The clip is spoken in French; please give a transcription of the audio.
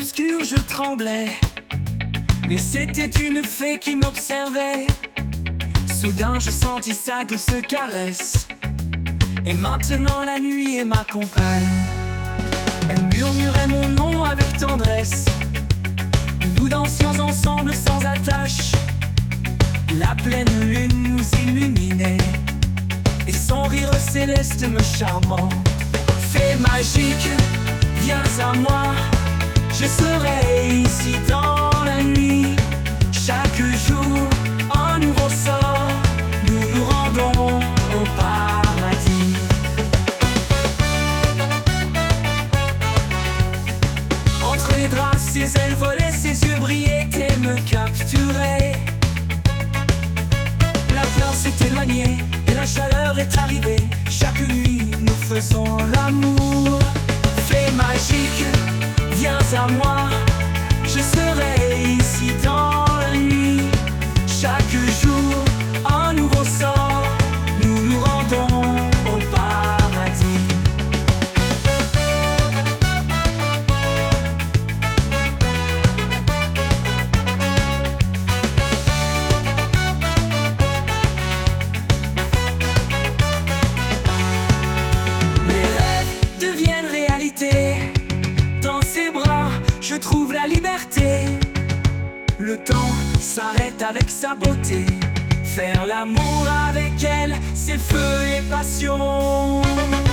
obscur je tremblais, mais c'était une fée qui m'observait. Soudain je sentis sa douce caresse, et maintenant la nuit est ma compagne. Elle murmurait mon nom avec tendresse, nous dansions ensemble sans attache. La pleine lune nous illuminait, et son rire céleste me charmant. Fée magique, viens à moi, je serai ici dans la nuit. Chaque jour, un nouveau sort, nous nous rendons au paradis. Entre les draps, ses ailes volaient, ses yeux brillaient et me capturaient. La peur s'est éloignée et la chaleur est arrivée. Chaque nuit, nous faisons l'amour. Fée magique, viens à moi, je serai ici dans la nuit. Chaque jour, un nouveau sort, nous nous rendons au paradis. Mes rêves deviennent réalité, dans ses bras, je trouve la liberté. Le temps s'arrête avec sa beauté, faire l'amour avec elle, c'est feu et passion.